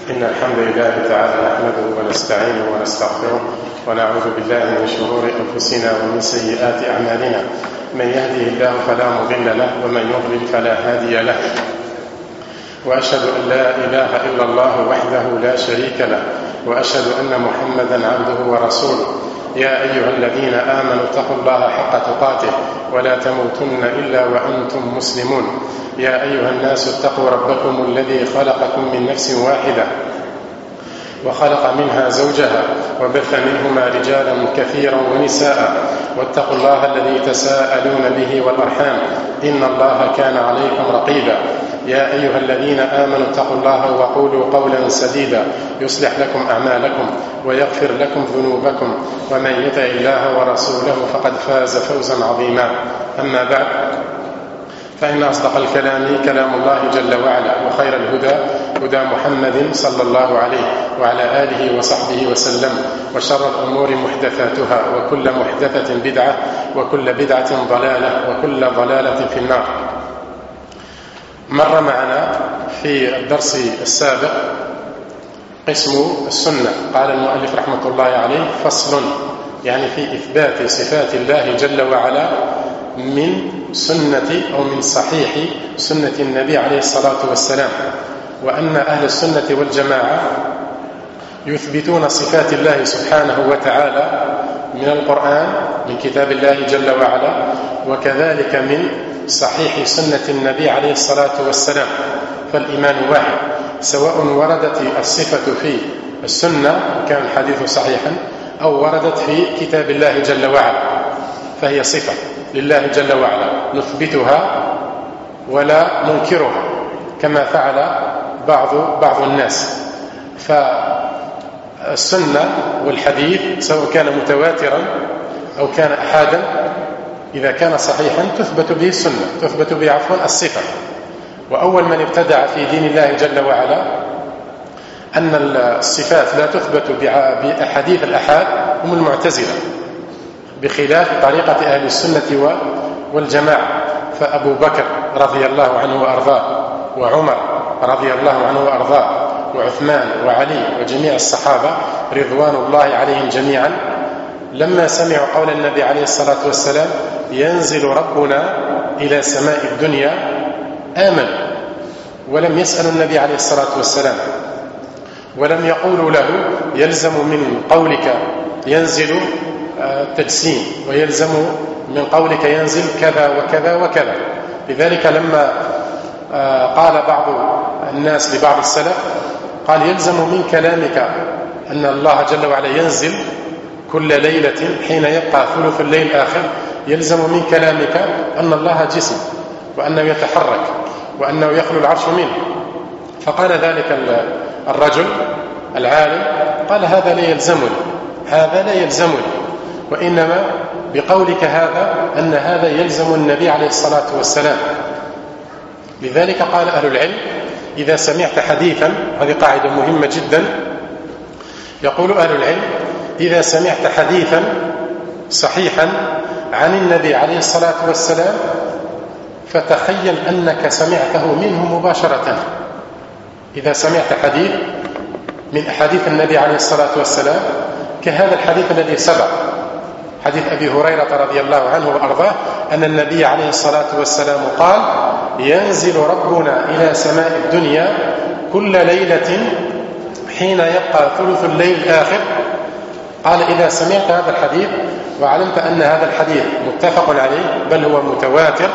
إن الحمد لله تعالى نحمده ونستعينه ونستغفره ونعوذ بالله من شرور أنفسنا ومن سيئات أعمالنا. من يهده الله فلا مضل له ومن يضلل فلا هادي له، وأشهد أن لا إله إلا الله وحده لا شريك له، وأشهد أن محمدا عبده ورسوله. يا أيها الذين آمنوا اتقوا الله حق تقاته ولا تموتن إلا وأنتم مسلمون. يا أيها الناس اتقوا ربكم الذي خلقكم من نفس واحدة وخلق منها زوجها وبث منهما رجالا كثيرا ونساء، واتقوا الله الذي تساءلون به والأرحام إن الله كان عليكم رقيبا. يا أيها الذين آمنوا اتقوا الله وقولوا قولا سديدا يصلح لكم أعمالكم ويغفر لكم ذنوبكم، ومن يطع الله ورسوله فقد فاز فوزا عظيما. أما بعد، فإن أصدق الكلام كلام الله جل وعلا، وخير الهدى هدى محمد صلى الله عليه وعلى آله وصحبه وسلم، وشر الأمور محدثاتها، وكل محدثة بدعة، وكل بدعة ضلالة، وكل ضلالة في النار. مر معنا في الدرس السابق قسم السنة. قال المؤلف رحمة الله عليه: فصل، يعني في إثبات صفات الله جل وعلا من سنة أو من صحيح سنة النبي عليه الصلاة والسلام، وأن أهل السنة والجماعة يثبتون صفات الله سبحانه وتعالى من القرآن، من كتاب الله جل وعلا، وكذلك من صحيح سنة النبي عليه الصلاة والسلام. فالإيمان واحد، سواء وردت الصفة في السنة كان الحديث صحيحا أو وردت في كتاب الله جل وعلا، فهي صفة لله جل وعلا نثبتها ولا ننكرها كما فعل بعض الناس. فالسنة والحديث سواء كان متواترا أو كان أحادا، إذا كان صحيحا تثبت به السنة، تثبت به الصفة. وأول من ابتدع في دين الله جل وعلا أن الصفات لا تثبت بأحاديث الأحاد هم المعتزلة، بخلاف طريقة أهل السنة والجماعة. فأبو بكر رضي الله عنه وأرضاه، وعمر رضي الله عنه وأرضاه، وعثمان وعلي وجميع الصحابة رضوان الله عليهم جميعا، لما سمعوا قول النبي عليه الصلاة والسلام: ينزل ربنا إلى سماء الدنيا، آمنوا، ولم يسألوا النبي عليه الصلاة والسلام، ولم يقولوا له يلزم من قولك ينزل تجسيم، ويلزم من قولك ينزل كذا وكذا وكذا. لذلك لما قال بعض الناس لبعض السلف، قال: يلزم من كلامك أن الله جل وعلا ينزل كل ليلة حين يبقى ثلث الليل الآخر، يلزم من كلامك أن الله جسم، وأنه يتحرك، وأنه يخلو العرش منه. فقال ذلك الرجل العالم، قال: هذا لا يلزمني، هذا لا يلزمني، وإنما بقولك هذا أن هذا يلزم النبي عليه الصلاة والسلام. لذلك قال أهل العلم: إذا سمعت حديثا، هذه قاعدة مهمة جدا، يقول أهل العلم: إذا سمعت حديثا صحيحا عن النبي عليه الصلاة والسلام فتخيل أنك سمعته منه مباشرة. إذا سمعت حديث من أحاديث النبي عليه الصلاة والسلام كهذا الحديث الذي سبق، حديث أبي هريرة رضي الله عنه وأرضاه أن النبي عليه الصلاة والسلام قال: ينزل ربنا إلى سماء الدنيا كل ليلة حين يبقى ثلث الليل الآخر. قال: إذا سمعت هذا الحديث وعلمت أن هذا الحديث متفق عليه بل هو متواتر،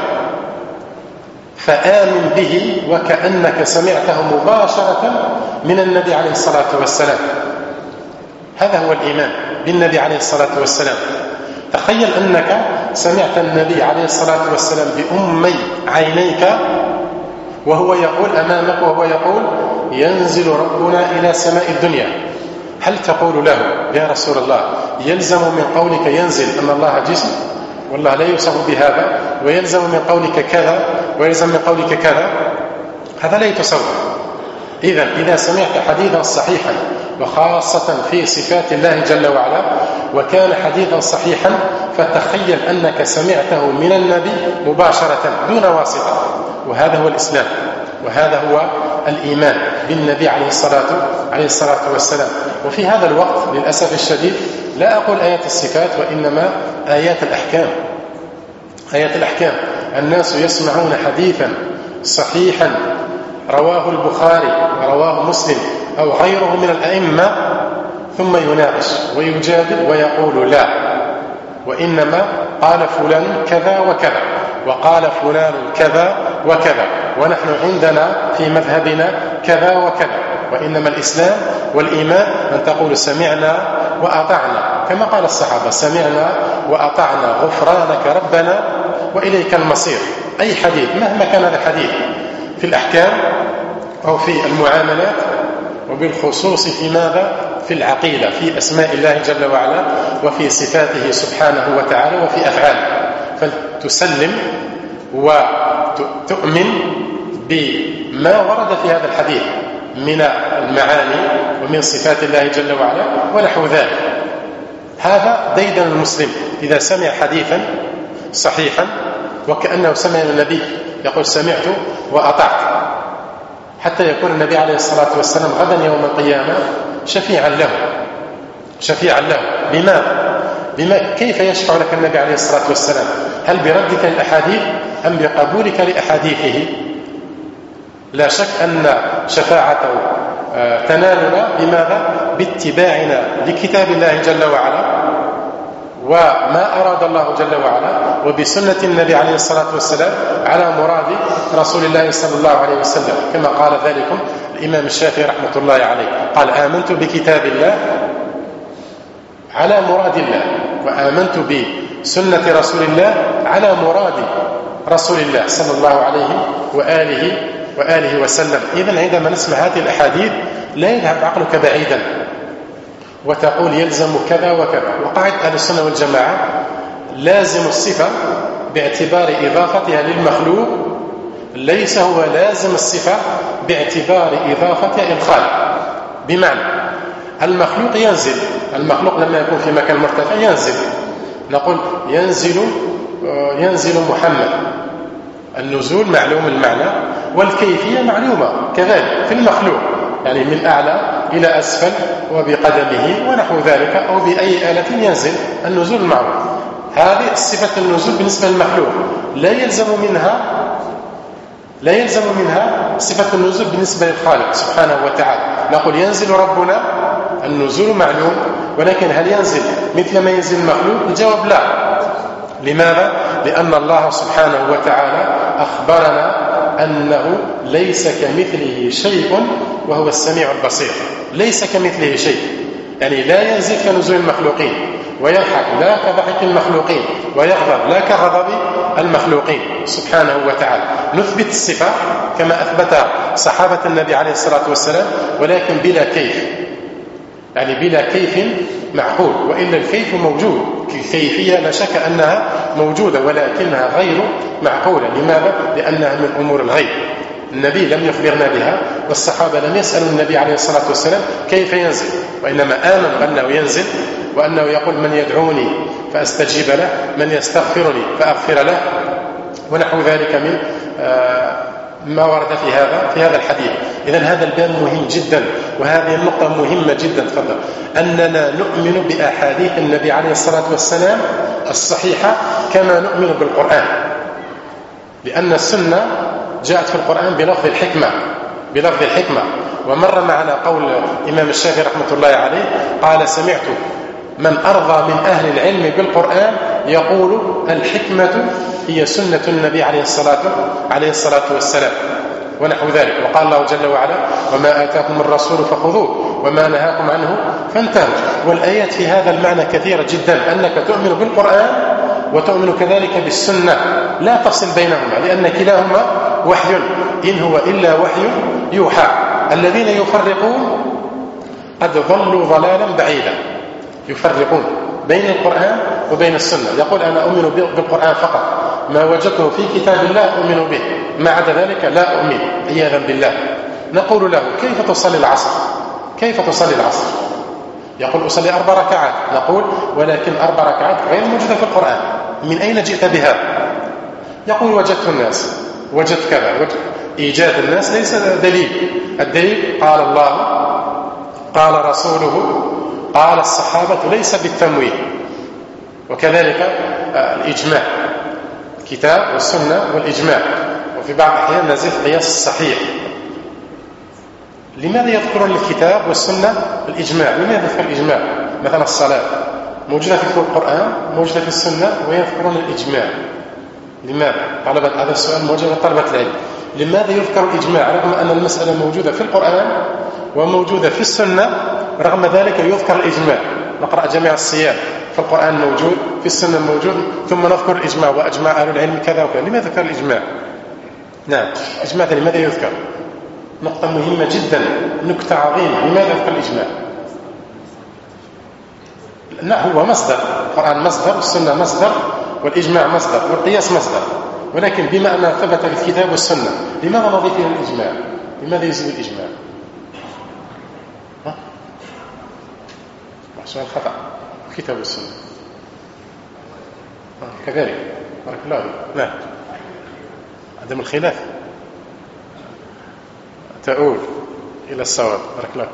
فآمن به وكأنك سمعته مباشرة من النبي عليه الصلاة والسلام. هذا هو الإيمان بالنبي عليه الصلاة والسلام. تخيل أنك سمعت النبي عليه الصلاة والسلام بأمي عينيك وهو يقول أمامك، وهو يقول: ينزل ربنا إلى سماء الدنيا. هل تقول له: يا رسول الله، يلزم من قولك ينزل أن الله جسم، والله لا يوصف بهذا، ويلزم من قولك كذا، ويلزم من قولك كذا؟ هذا لا يتصور. إذا سمعت حديثا صحيحا، وخاصة في صفات الله جل وعلا، وكان حديثا صحيحا، فتخيل أنك سمعته من النبي مباشرة دون واسطة. وهذا هو الإسلام، وهذا هو الإيمان. بالنبي عليه الصلاة والسلام. وفي هذا الوقت للأسف الشديد لا أقول آيات الصفات، وإنما آيات الأحكام. الناس يسمعون حديثا صحيحا رواه البخاري ورواه مسلم أو غيره من الأئمة، ثم يناقش ويجادل ويقول لا، وإنما قال فلان كذا وكذا، وقال فلان كذا وكذا، ونحن عندنا في مذهبنا كذا وكذا. وإنما الإسلام والإيمان أن تقول سمعنا وأطعنا، كما قال الصحابة سمعنا وأطعنا غفرانك ربنا وإليك المصير. أي حديث مهما كان هذا الحديث في الأحكام أو في المعاملات، وبالخصوص في ماذا؟ في العقيدة، في أسماء الله جل وعلا وفي صفاته سبحانه وتعالى وفي أفعاله، فلتسلم وتؤمن بما ورد في هذا الحديث من المعاني ومن صفات الله جل وعلا ونحو ذلك. هذا ديدن المسلم إذا سمع حديثا صحيحا وكأنه سمع النبي يقول سمعت وأطعت، حتى يكون النبي عليه الصلاة والسلام غدا يوم القيامة شفيعا له. بما كيف يشفع لك النبي عليه الصلاة والسلام؟ هل بردك للأحاديث أم بقبولك لأحاديثه؟ لا شك أن شفاعته تنالنا بماذا؟ باتباعنا لكتاب الله جل وعلا وما أراد الله جل وعلا، وبسنة النبي عليه الصلاة والسلام على مراد رسول الله صلى الله عليه وسلم، كما قال ذلكم الإمام الشافعي رحمة الله عليه، قال آمنت بكتاب الله على مراد الله، وآمنت بسنة رسول الله على مراد رسول الله صلى الله عليه وآله وسلم. إذن عندما نسمع هذه الأحاديث لا يذهب عقلك بعيدا وتقول يلزم كذا وكذا. وقاعدة أهل السنة والجماعة لازم الصفة باعتبار إضافتها للمخلوق ليس هو لازم الصفة باعتبار إضافتها إلى الخالق. بمعنى المخلوق ينزل، المخلوق لما يكون في مكان مرتفع ينزل، نقول ينزل محمد، النزول معلوم المعنى والكيفية معلومة كذلك في المخلوق، يعني من أعلى إلى أسفل وبقدمه ونحو ذلك أو بأي آلة ينزل، النزول معروف. هذه صفة النزول بالنسبة للمخلوق، لا يلزم منها صفة النزول بالنسبة للخالق سبحانه وتعالى. نقول ينزل ربنا، النزول معلوم، ولكن هل ينزل مثل ما ينزل المخلوق؟ الجواب لا. لماذا؟ لأن الله سبحانه وتعالى أخبرنا أنه ليس كمثله شيء وهو السميع البصير. ليس كمثله شيء، يعني لا ينزل كنزول المخلوقين ويضحك لا كضحك المخلوقين ويغضب لا كغضب المخلوقين سبحانه وتعالى. نثبت الصفة كما أثبت صحابة النبي عليه الصلاة والسلام، ولكن بلا كيف، يعني بلا كيف معقول، وإلا الكيف موجود، الكيفية لا شك أنها موجودة ولكنها غير معقولة. لماذا؟ لأنها من أمور الغيب، النبي لم يخبرنا بها، والصحابة لم يسألوا النبي عليه الصلاة والسلام كيف ينزل، وإنما آمنوا أنه ينزل، وأنه يقول من يدعوني فأستجيب له، من يستغفرني فأغفر له، ونحو ذلك من ما ورد في هذا الحديث. إذن هذا الباب مهم جدا، وهذه النقطة مهمة جدا، تفضل، أننا نؤمن بأحاديث النبي عليه الصلاة والسلام الصحيحة كما نؤمن بالقرآن، لأن السنة جاءت في القرآن بلفظ الحكمة. ومر معنا قول الإمام الشافعي رحمة الله عليه، قال سمعت من أرضى من أهل العلم بالقرآن يقول الحكمة هي سنة النبي عليه الصلاة والسلام ونحو ذلك. وقال الله جل وعلا وما آتاكم الرسول فخذوه وما نهاكم عنه فانتهوا. والآيات في هذا المعنى كثيرة جدا، أنك تؤمن بالقرآن وتؤمن كذلك بالسنة، لا تفصل بينهما، لأن كلاهما وحي، إن هو إلا وحي يوحى. الذين يفرقون قد ضلوا ضلالا بعيدا، يفرقون بين القرآن وبين السنة، يقول أنا أؤمن بالقرآن فقط، ما وجدته في كتاب الله أؤمن به، ما عدا ذلك لا أؤمن، عياذا بالله. نقول له كيف تصلي العصر؟ يقول أصلي 4 ركعات. نقول ولكن 4 ركعات غير موجودة في القرآن، من أين جئت بها؟ يقول وجدت الناس، وجدت كذا، إيجاد الناس ليس دليل. الدليل قال الله، قال رسوله، قال الصحابة، ليس بالتمويه. وكذلك الإجماع، الكتاب والسنة والإجماع. وفي بعض الأحيان نزيد قياس الصحيح. لماذا يذكرون الكتاب والسنة الإجماع؟ لماذا يذكر الإجماع؟ مثلا الصلاة موجودة في القرآن، موجودة في السنة، ويذكرون الإجماع. لماذا؟ هذا السؤال موجه لطلبة العلم. لماذا يذكر الإجماع رغم أن المسألة موجودة في القرآن وموجودة في السنة؟ رغم ذلك يذكر الإجماع. نقرأ جميع الصيام في القرآن موجود، في السنة موجود، ثم نذكر الإجماع وأجمع أهل العلم كذا وكذا. لماذا ذكر الإجماع؟ نعم، الإجماع لماذا يذكر؟ نقطة مهمة جدا، نكتة عظيمة. لماذا يذكر الإجماع؟ لا، هو مصدر. القرآن مصدر، والسنة مصدر، والإجماع مصدر، والقياس مصدر. ولكن بما أنه ثبت في الكتاب والسنة، لماذا نضيف إلى الإجماع؟ لماذا يزيد الإجماع؟ سؤال خطأ. الكتاب والسنة كذلك. بارك الله فيك. نعم، عدم الخلاف تؤول إلى الصواب. بارك الله.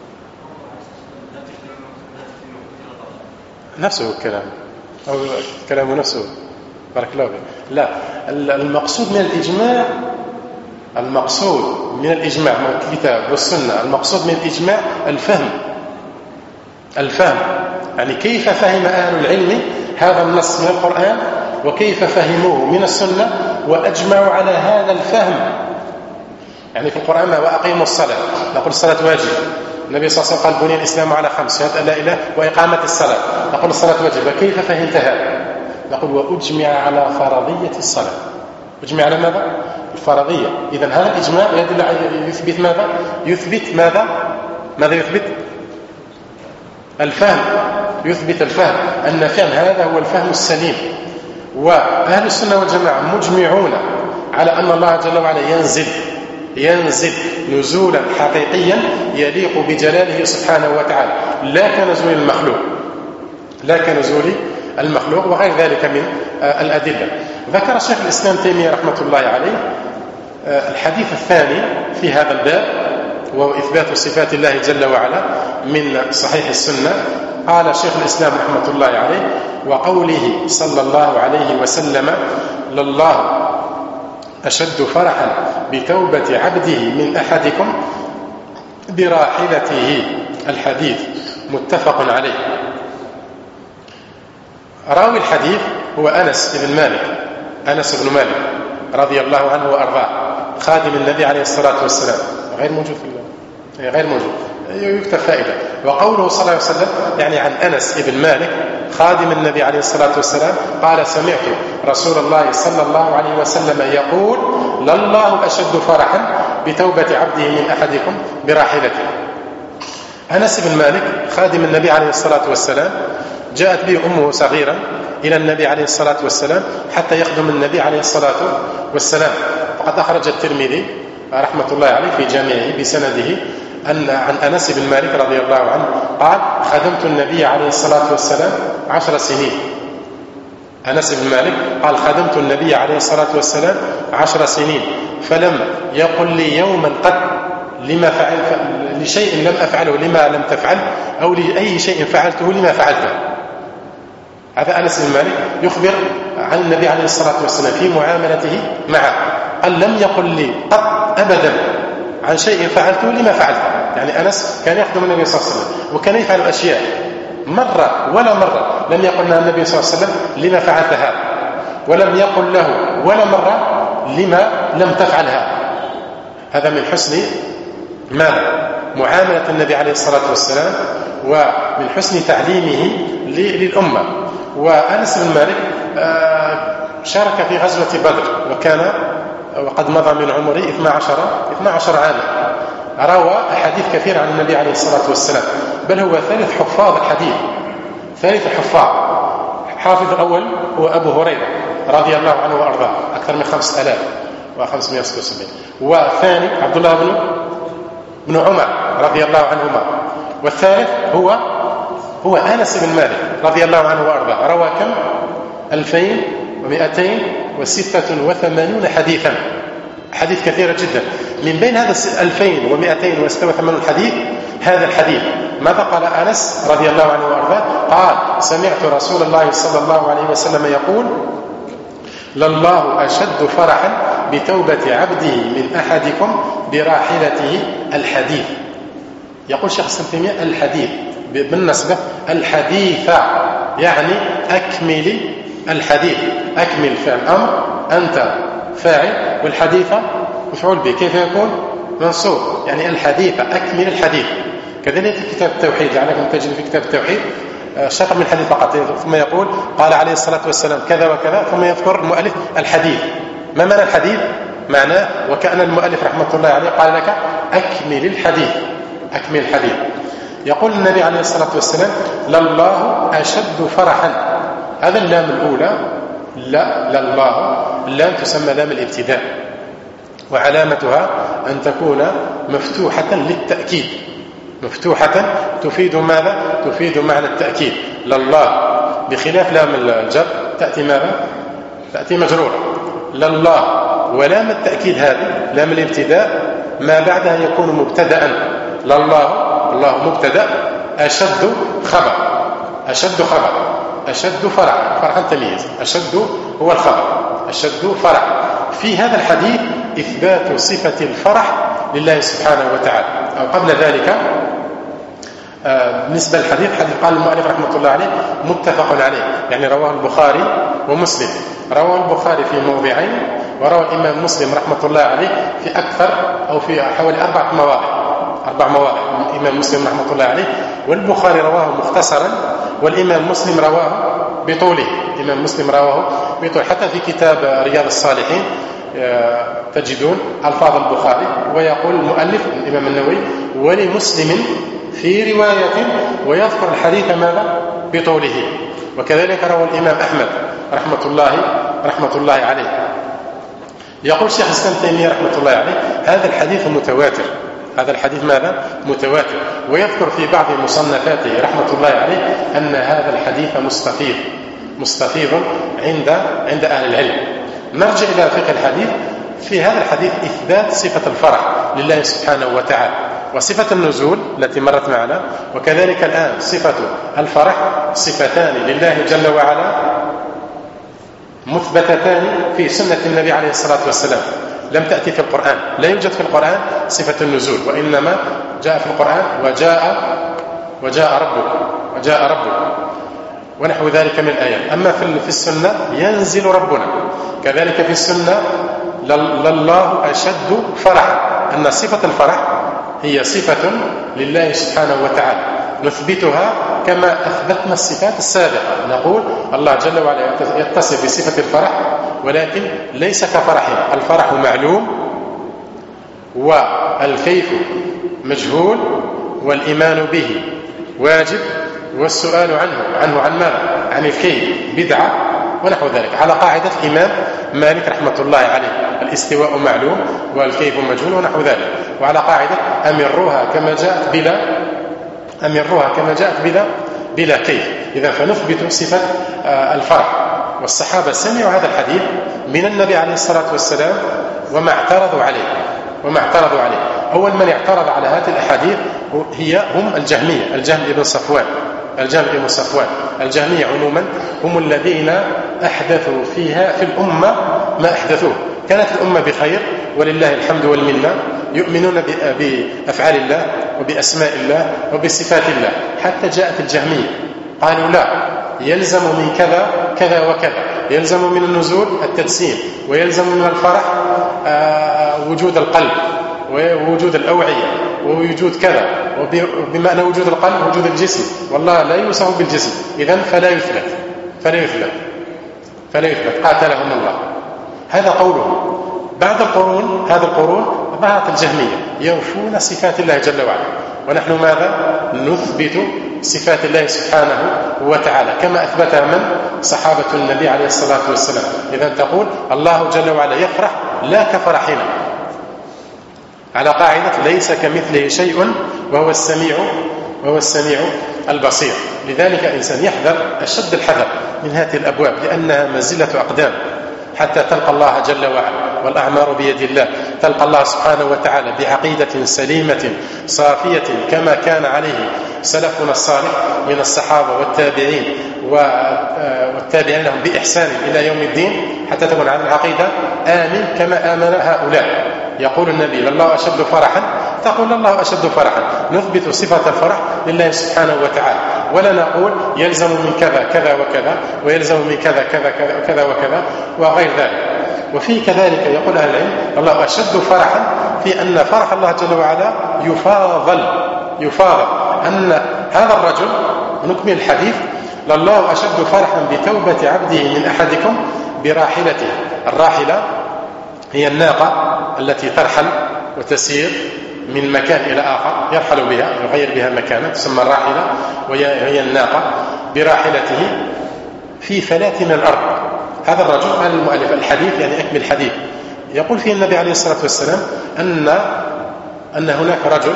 نفسه الكلام أو كلامه نفسه. بارك الله فيك. لا، المقصود من الإجماع، المقصود من الإجماع من الكتاب والسنة، المقصود من الإجماع الفهم. الفهم يعني كيف فهم أهل العلم هذا النص من القرآن، وكيف فهموه من السنة، وأجمعوا على هذا الفهم. يعني في القرآن وأقيموا الصلاة، نقول الصلاة واجب. النبي صلى الله عليه وسلم قال بني الإسلام على 5: شهادة لا إله وإقامة الصلاة. نقول الصلاة واجب. كيف فهمت هذا؟ نقول وأجمع على فرضية الصلاة. أجمع على ماذا؟ الفرضية. إذن هذا الإجماع يدل على يثبت ماذا؟ يثبت ماذا؟ ماذا يثبت؟ الفهم. يثبت الفهم، أن فهم هذا هو الفهم السليم. وأهل السنة والجماعة مجمعون على أن الله جل وعلا ينزل نزولا حقيقيا يليق بجلاله سبحانه وتعالى، لا كنزول المخلوق، لا كنزول المخلوق، وغير ذلك من الأدلة. ذكر شيخ الإسلام تيمية رحمة الله عليه الحديث الثاني في هذا الباب، وهو إثبات صفات الله جل وعلا من صحيح السنة. قال شيخ الإسلام رحمة الله عليه: وقوله صلى الله عليه وسلم: لله أشد فرحا بتوبة عبده من أحدكم براحلته. الحديث متفق عليه. راوي الحديث هو أنس بن مالك رضي الله عنه وأرضاه، خادم النبي عليه الصلاة والسلام. غير موجود غير موجود، يكتب فائدة. وقوله صلى الله عليه وسلم يعني عن أنس بن مالك خادم النبي عليه الصلاة والسلام قال: سمعت رسول الله صلى الله عليه وسلم يقول: لله أشد فرحا بتوبة عبده من أحدكم براحلته. أنس بن مالك خادم النبي عليه الصلاة والسلام، جاءت به أمه صغيرا إلى النبي عليه الصلاة والسلام حتى يخدم النبي عليه الصلاة والسلام. وقد أخرج الترمذي رحمة الله عليه في جامعه بسنده عن أنس بن مالك رضي الله عنه قال: خدمت النبي عليه الصلاة والسلام 10 سنين. أنس بن مالك قال: خدمت النبي عليه الصلاة والسلام 10 سنين، فلم يقل لي يوما قد لما فعل لشيء لم أفعله لما لم تفعل، أو لأي شيء فعلته لما فعلته. هذا أنس بن مالك يخبر عن النبي عليه الصلاة والسلام في معاملته معه. قال: لم يقل لي قط أبدا عن شيء فعلته لما فعلته. يعني أنس كان يخدم النبي صلى الله عليه وسلم وكان يفعل أشياء، مرة ولا مرة لم يقل لها النبي صلى الله عليه وسلم لما فعلت هذا، ولم يقل له ولا مرة لما لم تفعلها. هذا من حسن معاملة النبي عليه الصلاة والسلام، ومن حسن تعليمه للأمة. وأنس بن مالك شارك في غزوة بدر، وقد مضى من عمره 12 عاما. روى أحاديث كثيرة عن النبي عليه الصلاة والسلام، بل هو ثالث حفاظ الحديث، ثالث الحفاظ. حافظ الأول هو أبو هريرة رضي الله عنه وأرضاه، أكثر من 5576. والثاني عبد الله بن عمر رضي الله عنهما. والثالث هو أنس بن مالك رضي الله عنه وأرضاه، روى كم؟ 2286 حديثا. حديث كثيرة جدا. من بين هذا 2286 حديث هذا الحديث ماذا قال أنس رضي الله عنه وأرضاه؟ قال: سمعت رسول الله صلى الله عليه وسلم يقول: لله أشد فرحا بتوبة عبده من أحدكم براحلته الحديث. يقول شيخ الإسلام تيمية الحديث بالنسبة الحديث يعني أكمل الحديث، أكمل فعل أمر، أنت فاعل، والحديث مفعول به، كيف يكون؟ منصوب، يعني الحديث أكمل الحديث. كذلك في كتاب التوحيد لعلكم تجد في كتاب التوحيد شطر من الحديث فقط، ثم يقول قال عليه الصلاة والسلام كذا وكذا، ثم يذكر المؤلف الحديث. ما معنى الحديث؟ معناه وكأن المؤلف رحمة الله عليه قال لك أكمل الحديث، أكمل الحديث. يقول النبي عليه الصلاة والسلام: لله أشد فرحا. هذا اللام الأولى لا لله، اللام تسمى لام الابتداء، وعلامتها أن تكون مفتوحة للتأكيد، مفتوحة تفيد ماذا؟ تفيد معنى التأكيد. لله، بخلاف لام الجر تأتي ماذا؟ تأتي مجرورة. لله، ولام التأكيد هذه لام الابتداء ما بعدها يكون مبتدأ. لله، الله مبتدأ، أشد خبر، أشد خبر، أشد فرح، فرحا تمييز، أشد هو الخبر، أشد فرح. في هذا الحديث إثبات صفة الفرح لله سبحانه وتعالى. أو قبل ذلك بالنسبة للحديث، حديث قال المؤلف رحمة الله عليه متفق عليه، يعني رواه البخاري ومسلم. رواه البخاري في موضعين، وروى الإمام مسلم رحمة الله عليه في أكثر أو في حوالي 4 مواضع. 4 مواضع الإمام مسلم رحمة الله عليه، والبخاري رواه مختصرا، والإمام مسلم رواه بطوله. الإمام مسلم رواه بطوله، حتى في كتاب رياض الصالحين تجدون ألفاظ البخاري، ويقول المؤلف الإمام النووي: ولمسلم في رواية، ويذكر الحديث ماذا؟ بطوله. وكذلك روى الإمام أحمد رحمة الله عليه. يقول شيخ الإسلام تيمية رحمة الله عليه: هذا الحديث متواتر. هذا الحديث ماذا؟ متواتر. ويذكر في بعض مصنفاته رحمة الله عليه أن هذا الحديث مستفيض عند أهل العلم. نرجع إلى فقه الحديث. في هذا الحديث إثبات صفة الفرح لله سبحانه وتعالى، وصفة النزول التي مرت معنا، وكذلك الآن صفة الفرح، صفتان لله جل وعلا مثبتتان في سنة النبي عليه الصلاة والسلام، لم تأتي في القرآن. لا يوجد في القرآن صفة النزول، وإنما جاء في القرآن وجاء ربك ونحو ذلك من الآيات. أما في السنة ينزل ربنا، كذلك في السنة لله أشد فرحا، أن صفة الفرح هي صفة لله سبحانه وتعالى نثبتها كما أثبتنا الصفات السابقة. نقول الله جل وعلا يتصف بصفة الفرح، ولكن ليس كفرحنا. الفرح معلوم، والكيف مجهول، والإيمان به واجب، والسؤال عنه عن ماذا؟ عن الكيف بدعة، ونحو ذلك، على قاعدة الإمام مالك رحمة الله عليه: الاستواء معلوم والكيف مجهول، ونحو ذلك. وعلى قاعدة أمروها كما جاءت بلا كيف. إذا فنثبت صفة الفرح. والصحابة سمعوا هذا الحديث من النبي عليه الصلاة والسلام وما اعترضوا عليه. أول من اعترض على هذه الأحاديث هم الجهمية، الجهم بن صفوان. الجهمية عموما هم الذين أحدثوا فيها في الأمة ما أحدثوه. كانت الأمة بخير ولله الحمد والمنة، يؤمنون بأفعال الله وبأسماء الله وبصفات الله، حتى جاءت الجهمية قالوا لا، يلزم من كذا كذا وكذا، يلزم من النزول التجسيم، ويلزم من الفرح وجود القلب ووجود الأوعية ووجود كذا، وبمعنى وجود القلب وجود الجسم، والله لا يوصف بالجسم، إذن فلا يثبت قاتلهم الله. هذا قوله. بعد هذا القرون ظهرت الجهمية ينفون صفات الله جل وعلا، ونحن ماذا؟ نثبت صفات الله سبحانه وتعالى كما أثبتها من؟ صحابة النبي عليه الصلاة والسلام. إذن تقول الله جل وعلا يفرح لا كفرحنا، على قاعدة ليس كمثله شيء وهو السميع البصير. لذلك الإنسان يحذر أشد الحذر من هذه الأبواب، لأنها منزلة أقدام حتى تلقى الله جل وعلا، والأعمار بيد الله. تلقى الله سبحانه وتعالى بعقيدة سليمة صافية كما كان عليه سلفنا الصالح من الصحابة والتابعين والتابعين لهم بإحسان إلى يوم الدين، حتى تكون على العقيدة آمن كما آمن هؤلاء. يقول النبي لله أشد فرحا، تقول الله أشد فرحا، نثبت صفة الفرح لله سبحانه وتعالى، ولا نقول يلزم من كذا كذا وكذا ويلزم من كذا كذا كذا وكذا وغير ذلك. وفي كذلك يقول أهل العلم الله أشد فرحا في أن فرح الله جل وعلا يفاضل أن هذا الرجل، نكمل الحديث، لله أشد فرحا بتوبة عبده من أحدكم براحلته. الراحلة هي الناقة التي ترحل وتسير من مكان إلى آخر، يرحل بها يغير بها مكانا، تسمى الراحلة، وهي الناقة براحلته في فلاة من الأرض. هذا الرجل قال المؤلف الحديث يعني أكمل الحديث، يقول فيه النبي عليه الصلاة والسلام أن هناك رجل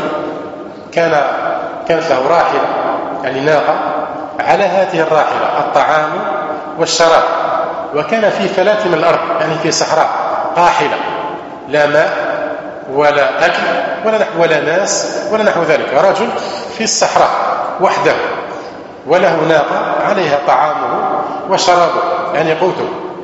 كانت له راحلة يعني ناقة، على هذه الراحلة الطعام والشراب، وكان في فلاة من الأرض يعني في صحراء قاحلة، لا ماء ولا أكل ولا ناس ولا نحو ذلك، رجل في الصحراء وحده وله ناقة عليها طعامه وشرابه يعني قوته،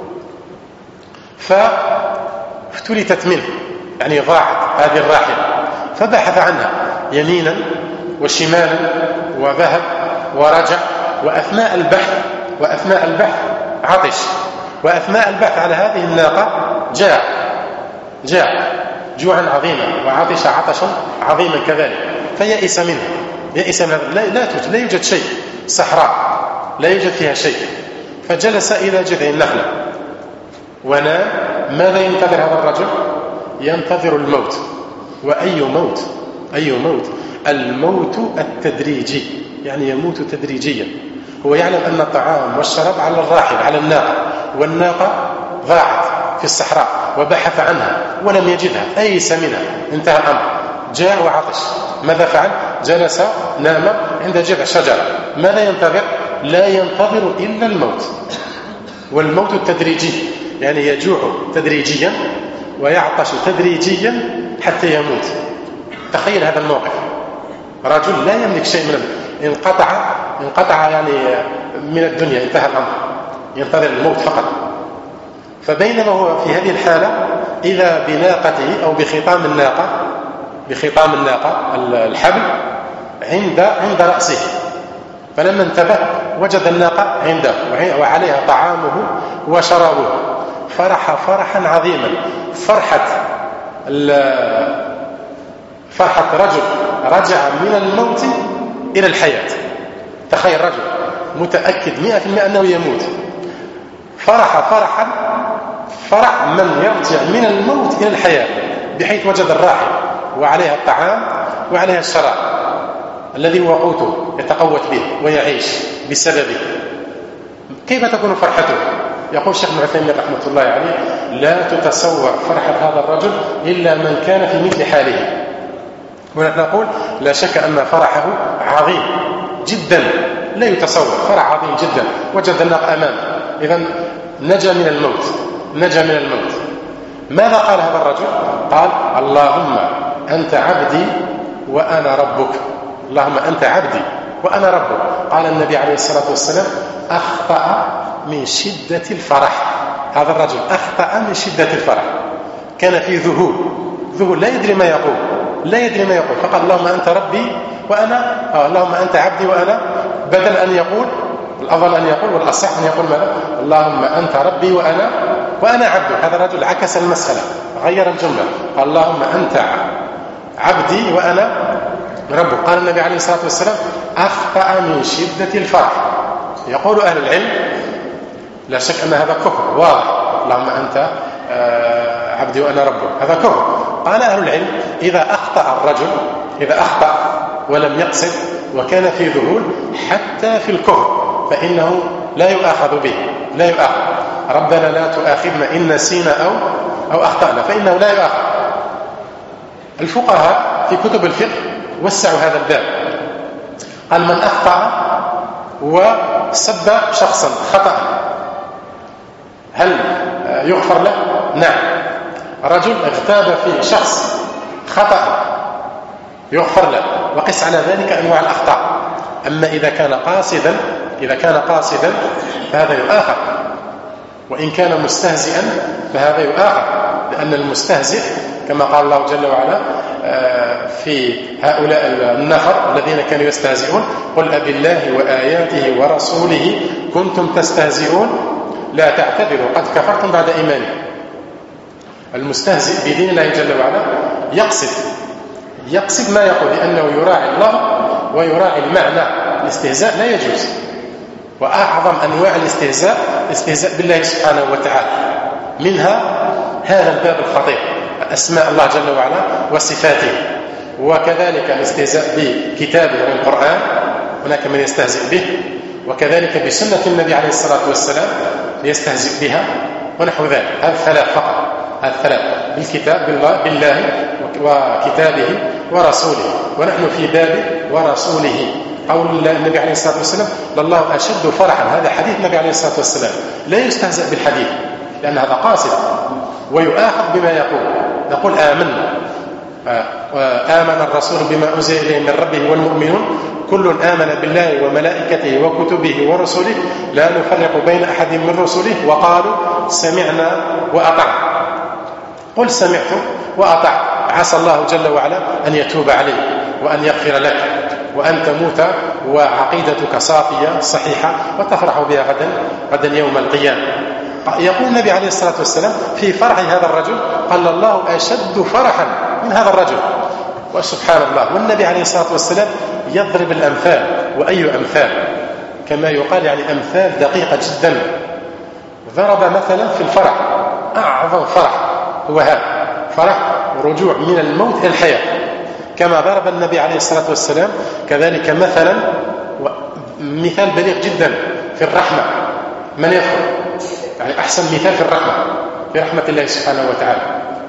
فافتلتت منه يعني ضاعت هذه الراحلة، فبحث عنها يمينا وشمالا وذهب ورجع، وأثناء البحث عطش، وأثناء البحث على هذه الناقة جاع جوعا عظيما وعطش عطشا عظيما كذلك، فيئس منها لا يوجد شيء، صحراء لا يوجد فيها شيء، فجلس إلى جذع النخلة ونام. ماذا ينتظر هذا الرجل؟ ينتظر الموت. وأي موت؟ الموت التدريجي، يعني يموت تدريجيا. هو يعلم أن الطعام والشراب على الراحل على الناقة، والناقة ضاعت في الصحراء وبحث عنها ولم يجدها، أيس منها، انتهى الأمر، جاء وعطش. ماذا فعل؟ جلس نام عند جذع شجرة. ماذا ينتظر؟ لا ينتظر إلا الموت، والموت التدريجي يعني يجوع تدريجيا ويعطش تدريجيا حتى يموت. تخيل هذا الموقف، رجل لا يملك شيء من انقطع يعني من الدنيا، انتهى الأمر، ينتظر الموت فقط. فبينما هو في هذه الحالة إذا بناقته أو بخطام الناقة الحبل عند رأسه، فلما انتبه وجد الناقة عنده وعليها طعامه وشرابه، فرح فرحا عظيما، فرحة رجل رجع من الموت إلى الحياة. تخيل رجل متأكد 100% أنه يموت، فرح من يرجع من الموت إلى الحياة، بحيث وجد الراحل وعليها الطعام وعليها الشراب الذي هو قوته يتقوت به ويعيش بسببه. كيف تكون فرحته؟ يقول الشيخ ابن عثيمين رحمة الله عليه لا تتصور فرحة هذا الرجل إلا من كان في مثل حاله. ونحن نقول لا شك أن فرحه عظيم جدا، لا يتصور، فرح عظيم جدا، وجد الناقة أمامه، إذن نجا من الموت. ماذا قال هذا الرجل؟ قال اللهم أنت عبدي وأنا ربك، اللهم أنت عبدي وأنا ربك. قال النبي عليه الصلاة والسلام أخطأ من شدة الفرح. هذا الرجل أخطأ من شدة الفرح، كان في ذهول لا يدري ما يقول، فقال اللهم أنت ربي وأنا اللهم أنت عبدي وأنا، بدل أن يقول الأفضل أن يقول والأصح أن يقول ماذا؟ اللهم أنت ربي وأنا عبدك. هذا الرجل عكس المسألة، غير الجملة، قال اللهم أنت عبدي وأنا ربك. قال النبي عليه الصلاة والسلام أخطأ من شدة الفرح. يقول أهل العلم لا شك أن هذا كفر واضح، اللهم أنت عبدي وأنا ربك، هذا كفر. قال أهل العلم إذا أخطأ ولم يقصد وكان في ذهول حتى في الكفر فإنه لا يؤاخذ به، لا يؤاخذ. ربنا لا تؤاخذنا إن نسينا أو أخطأنا، فإنه لا يؤاخذ. الفقهاء في كتب الفقه وسعوا هذا الباب، قال من أخطأ وسب شخصا خطأ هل يغفر له؟ نعم. رجل اغتاب في شخص خطأ يغفر له، وقس على ذلك أنواع الأخطاء. أما إذا كان قاصدا فهذا يؤاخذ، وإن كان مستهزئا فهذا يؤاخذ، لأن المستهزئ كما قال الله جل وعلا في هؤلاء النفر الذين كانوا يستهزئون: قل أبالله وآياته ورسوله كنتم تستهزئون لا تعتذروا قد كفرتم بعد إيمانكم. المستهزئ بدين الله جل وعلا يقصد ما يقول، لأنه يراعي اللفظ ويراعي المعنى. الاستهزاء لا يجوز، وأعظم أنواع الاستهزاء بالله سبحانه وتعالى، منها هذا الباب الخطير، أسماء الله جل وعلا وصفاته، وكذلك الاستهزاء بكتابه والقرآن، هناك من يستهزئ به، وكذلك بسنة النبي عليه الصلاة والسلام يستهزئ بها ونحو ذلك. هذا الثلاث فقط، هذا الثلاث: بالكتاب بالله وكتابه ورسوله. ونحن في باب ورسوله. قول النبي عليه الصلاة والسلام: لله أشد فرحا. هذا حديث النبي عليه الصلاة والسلام، لا يستهزأ بالحديث لأن هذا قاصد ويؤاخذ بما نقول آمنا، آمن الرسول بما أنزل إليه من ربه والمؤمنون كل آمن بالله وملائكته وكتبه ورسله لا نفرق بين أحد من رسله وقالوا سمعنا وأطعنا. قل سمعت وأطعت، عسى الله جل وعلا أن يتوب عليك وأن يغفر لك وأن تموت وعقيدتك صافية صحيحة وتفرح بها غدا يوم القيامة. يقول النبي عليه الصلاة والسلام في فرح هذا الرجل: قال الله أشد فرحا من هذا الرجل. وسبحان الله، والنبي عليه الصلاة والسلام يضرب الأمثال، وأي أمثال كما يقال، يعني أمثال دقيقة جدا. ضرب مثلا في الفرح، أعظم فرح هو هذا فرح رجوع من الموت إلى الحياة، كما ضرب النبي عليه الصلاة والسلام كذلك مثلا مثال بليغ جدا في الرحمة. من يذكر يعني أحسن مثال في الرحمة، في رحمة الله سبحانه وتعالى؟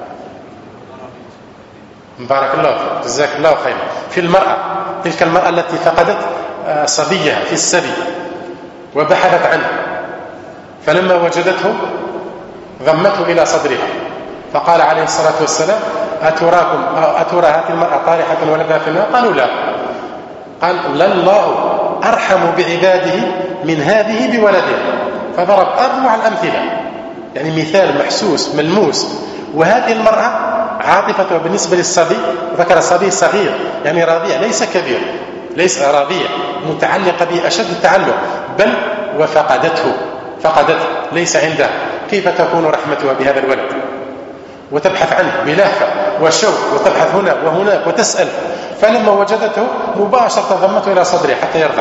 بارك الله فيك، جزاك الله خيرا. في المرأة، تلك المرأة التي فقدت صبيها في السبي وبحثت عنه، فلما وجدته ضمته إلى صدرها، فقال عليه الصلاة والسلام: أترى هذه المرأة طارحة ولدها في النار؟ قالوا لا. قال: لله أرحم بعباده من هذه بولدها. فضرب أروع الأمثلة، يعني مثال محسوس ملموس. وهذه المرأة عاطفة بالنسبة للصبي، ذكر صبي صغير يعني رضيع، ليس كبير، ليس رضيع، متعلقة به أشد التعلق، بل وفقدته ليس عندها. كيف تكون رحمتها بهذا الولد؟ وتبحث عنه بلهفة وشوق، وتبحث هنا وهناك وتسأل. فلما وجدته مباشرة ضمته إلى صدره حتى يرضع.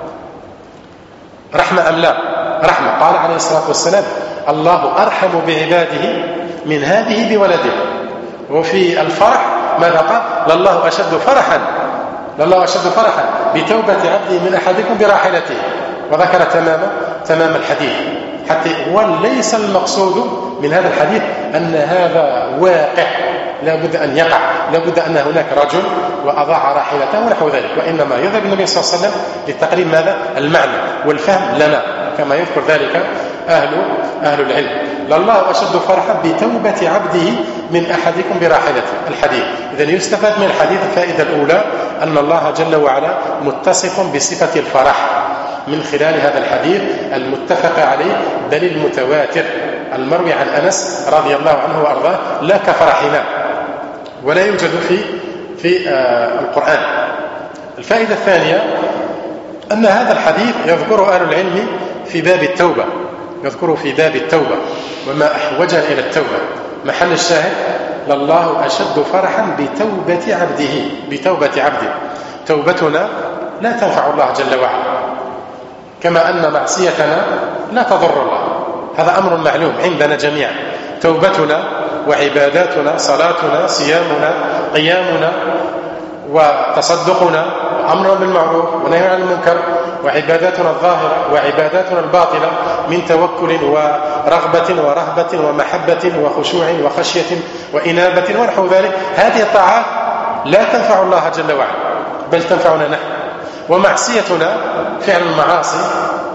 رحمة أم لا؟ رحمة. قال عليه الصلاة والسلام: الله أرحم بعباده من هذه بولده. وفي الفرح ماذا قال؟ لله أشد فرحا بتوبة عبده من أحدكم براحلته. وذكر تمام الحديث، حتى وليس المقصود من هذا الحديث أن هذا واقع لا بد أن يقع، لا بد أن هناك رجل وأضاع راحلته ونحو ذلك، وإنما يضرب النبي صلى الله عليه وسلم لتقريب ماذا؟ المعنى والفهم لنا، كما يذكر ذلك أهل العلم. لله أشد فرحا بتوبة عبده من أحدكم براحلته. الحديث إذن يستفاد من الحديث الفائدة الأولى أن الله جل وعلا متصف بصفة الفرح من خلال هذا الحديث المتفق عليه، دليل متواتر المروي عن أنس رضي الله عنه وأرضاه: لا كفرحنا، ولا يوجد في القرآن. الفائدة الثانية أن هذا الحديث يذكره أهل العلم في باب التوبة، يذكره في باب التوبة وما أحوجنا إلى التوبة. محل الشاهد: لله أشد فرحا بتوبة عبده. توبتنا لا تنفع الله جل وعلا، كما أن معصيتنا لا تضر الله، هذا أمر معلوم عندنا جميعا. توبتنا وعباداتنا، صلاتنا، صيامنا، قيامنا، وتصدقنا، أمر بالمعروف ونهي عن المنكر، وعباداتنا الظاهرة وعباداتنا الباطنة من توكل ورغبة ورهبة ومحبة وخشوع وخشية وإنابة ونحو ذلك، هذه الطاعات لا تنفع الله جل وعلا بل تنفعنا نحن. ومعصيتنا فعل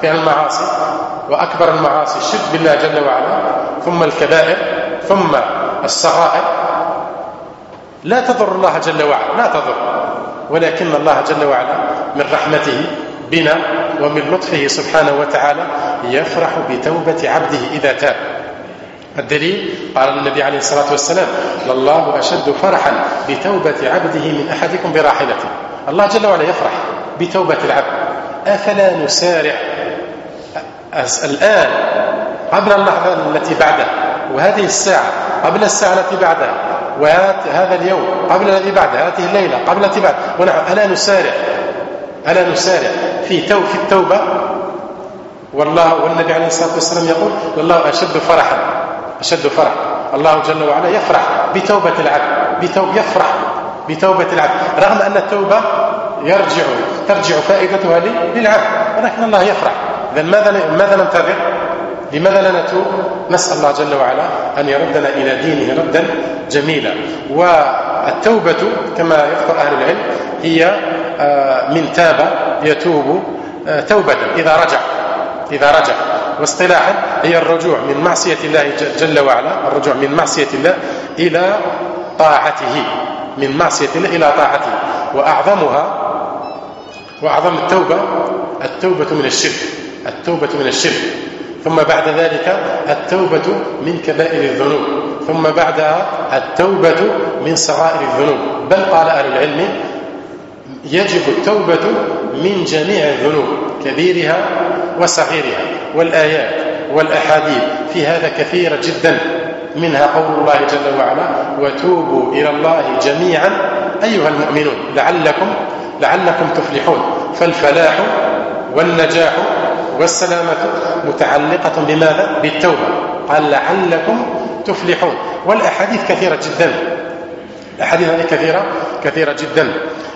المعاصي، وأكبر المعاصي الشرك بالله جل وعلا، ثم الكبائر، ثم الصغائر لا تضر الله جل وعلا، لا تضر، ولكن الله جل وعلا من رحمته بنا ومن لطفه سبحانه وتعالى يفرح بتوبة عبده إذا تاب. الدليل قال النبي عليه الصلاة والسلام: لله أشد فرحا بتوبة عبده من أحدكم براحلته. الله جل وعلا يفرح بتوبة العبد. أفلا نسارع الآن قبل اللحظة التي بعدها، وهذه الساعة قبل الساعة التي بعدها، وهذا اليوم قبل الذي بعدها، هذه الليلة قبل التي بعدها، ونحن ألا نسارع في التوبة؟ والنبي عليه الصلاة والسلام يقول: والله أشد فرح. الله جل وعلا يفرح بتوبة العبد، يفرح بتوبة العبد، رغم أن التوبة ترجع فائدتها للعبد، ولكن الله يفرح. إذن ماذا ننتظر؟ لماذا لا نتوب؟ نسأل الله جل وعلا أن يردنا إلى دينه ردا جميلا. والتوبة كما يذكر أهل العلم هي من تاب يتوب توبة إذا رجع، واصطلاحا هي الرجوع من معصية الله جل وعلا، الرجوع من معصية الله إلى طاعته، من معصية الله إلى طاعته. وأعظم التوبة من الشرك، ثم بعد ذلك التوبة من كبائر الذنوب، ثم بعدها التوبة من صغائر الذنوب. بل قال أهل العلم: يجب التوبة من جميع الذنوب كبيرها وصغيرها. والآيات والأحاديث في هذا كثيرة جدا، منها قول الله جل وعلا: وتوبوا إلى الله جميعا أيها المؤمنون لعلكم تفلحون. فالفلاح والنجاح والسلامة متعلقة بماذا؟ بالتوبة. قال: لعلكم تفلحون. والأحاديث كثيرة جدا، الأحاديث هذه كثيرة جدا.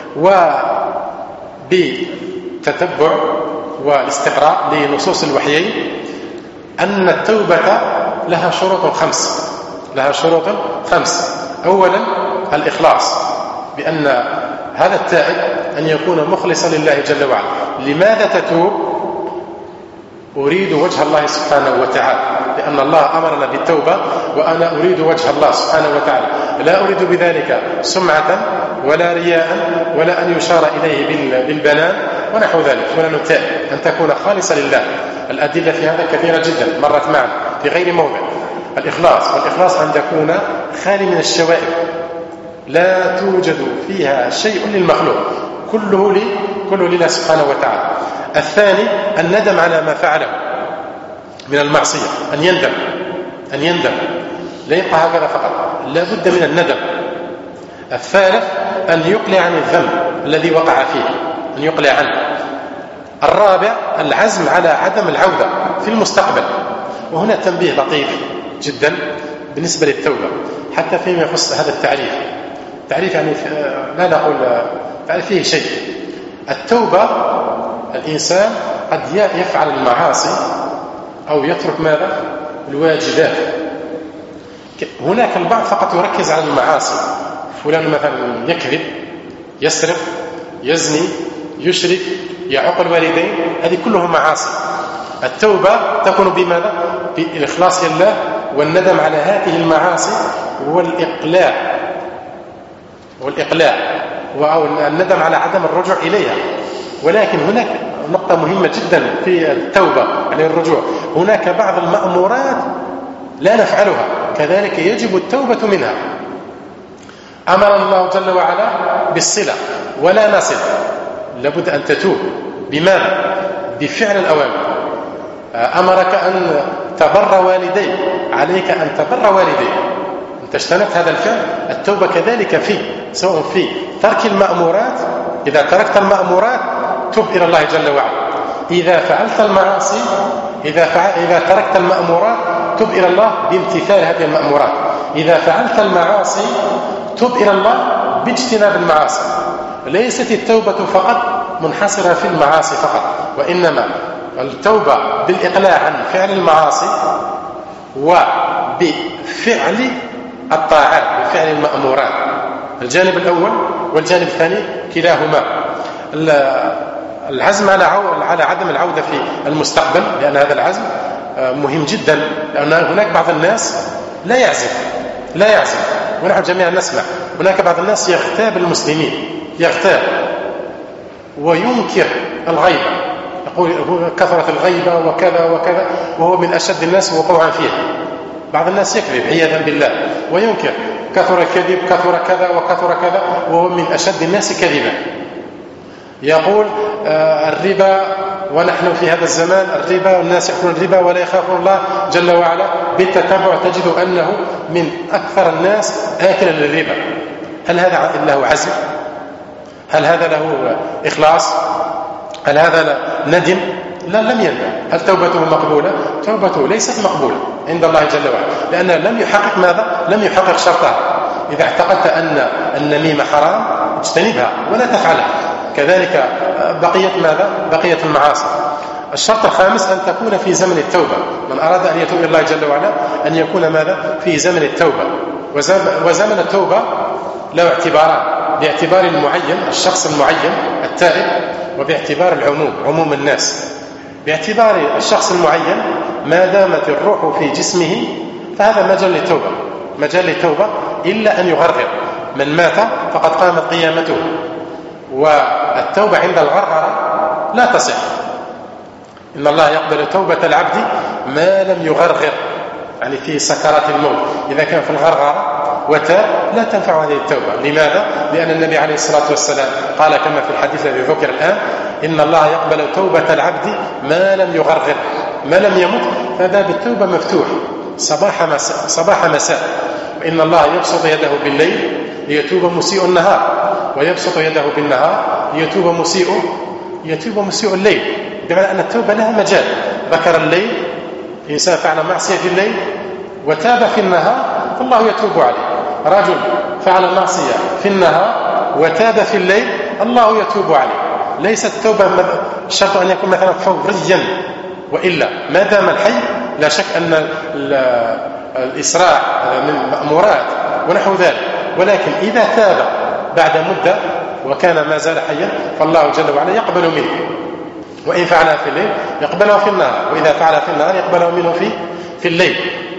وبتتبع والاستقراء لنصوص الوحيين أن التوبة لها شروط خمس. أولا الإخلاص، بأن هذا التائب أن يكون مخلصا لله جل وعلا. لماذا تتوب؟ أريد وجه الله سبحانه وتعالى، لأن الله أمرنا بالتوبة، وأنا أريد وجه الله سبحانه وتعالى، لا أريد بذلك سمعة ولا رياء ولا أن يشار إليه بالبنان ونحو ذلك، ولا نتائب، أن تكون خالصا لله. الأدلة في هذا كثيرة جدا مرت معنا في غير موضع. والإخلاص أن تكون خالي من الشوائب، لا توجد فيها شيء للمخلوق، كله لله سبحانه وتعالى. الثاني الندم على ما فعله من المعصية، أن يندم لا يبقى هكذا فقط، لا بد من الندم. الثالث أن يقلع عن الذنب الذي وقع فيه، أن يقلع عنه. الرابع العزم على عدم العودة في المستقبل. وهنا تنبيه لطيف جدا بالنسبة للتوبة، حتى فيما يخص هذا التعريف يعني لا نقول تعريف فيه شيء. التوبة الإنسان قد يفعل المعاصي أو يترك ماذا؟ الواجبات. هناك البعض فقط يركز على المعاصي، فلان مثلا يكذب، يسرق، يزني، يشرك، يعق الوالدين، هذه كلهم معاصي. التوبة تكون بماذا؟ بالإخلاص لله والندم على هذه المعاصي والإقلاع والندم على عدم الرجوع إليها. ولكن هناك نقطة مهمة جدا في التوبة، يعني الرجوع. هناك بعض المأمورات لا نفعلها، كذلك يجب التوبة منها. أمر الله جل وعلا بالصلة ولا نصل، لابد أن تتوب. بماذا؟ بفعل الأوامر. أمرك أن تبر والديك، عليك أن تبر والديك، أن تجتنب هذا الفعل. التوبة كذلك فيه، سواء في ترك المأمورات، إذا تركت المأمورات تب إلى الله جل وعلا. إذا فعلت المعاصي، إذا تركت المأمورات تب إلى الله بامتثال هذه المأمورات. إذا فعلت المعاصي تب إلى الله باجتناب المعاصي. ليست التوبة فقط منحصرة في المعاصي فقط، وإنما التوبة بالإقلاع عن فعل المعاصي وبفعل الطاعات، بفعل المأمورات. الجانب الأول والجانب الثاني كلاهما. العزم على عدم العودة في المستقبل، لأن هذا العزم مهم جدا، لأن هناك بعض الناس لا يعزم، لا يعزم، ونحن جميعا نسمع هناك بعض الناس يغتاب المسلمين، يغتاب وينكر الغيبة، يقول كثرة الغيبة وكذا وكذا، وهو من أشد الناس وقوعا فيها. بعض الناس يكذب عياذا بالله وينكر كثر الكذب، كثر كذا وكثر كذا، وهو من أشد الناس كذبا. يقول الربا، ونحن في هذا الزمان الربا، والناس يأكلون الربا ولا يخافون الله جل وعلا. بالتتبع تجد أنه من أكثر الناس آكلا للربا. هل هذا له عزم؟ هل هذا له إخلاص؟ هل هذا ندم؟ لا، لم يندم. هل توبته مقبولة؟ توبته ليست مقبولة عند الله جل وعلا، لأنه لم يحقق ماذا؟ لم يحقق شرطها. إذا اعتقدت أن النميمة حرام اجتنبها ولا تفعلها. كذلك بقية ماذا؟ بقية المعاصي. الشرط الخامس أن تكون في زمن التوبة. من أراد أن يتوب إلى الله جل وعلا أن يكون ماذا؟ في زمن التوبة. وزمن التوبة له اعتباران: باعتبار المعين، الشخص المعين التائب، وباعتبار العموم، عموم الناس. باعتبار الشخص المعين، ما دامت الروح في جسمه فهذا مجال للتوبة، مجال للتوبة، إلا أن يغرغر. من مات فقد قامت قيامته. والتوبة عند الغرغرة لا تصح. إن الله يقبل توبة العبد ما لم يغرغر، يعني في سكرات الموت. إذا كان في الغرغرة وتاب لا تنفع هذه التوبة. لماذا؟ لأن النبي عليه الصلاة والسلام قال كما في الحديث الذي ذكر الآن: إن الله يقبل توبة العبد ما لم يغرغر، ما لم يمت. فباب التوبة مفتوح صباح مساء. وإن الله يبسط يده بالليل ليتوب مسيء النهار، ويبسط يده بالنهار ليتوب مسيء الليل. بمعنى أن التوبة لها مجال. ذكر الليل، إنسان فعل معصية في الليل وتاب في النهار فالله يتوب عليه. رجل فعل معصية في النهار وتاب في الليل الله يتوب عليه. ليست التوبة شرط أن يكون مثلا فوريا، وإلا ما دام الحي لا شك أن الإسراع من مأمورات ونحو ذلك. ولكن إذا تاب بعد مدة وكان ما زال حيا فالله جل وعلا يقبل منه. وإن فعلها في الليل يقبله في النهار، وإذا فعلها في النهار يقبله منه في الليل.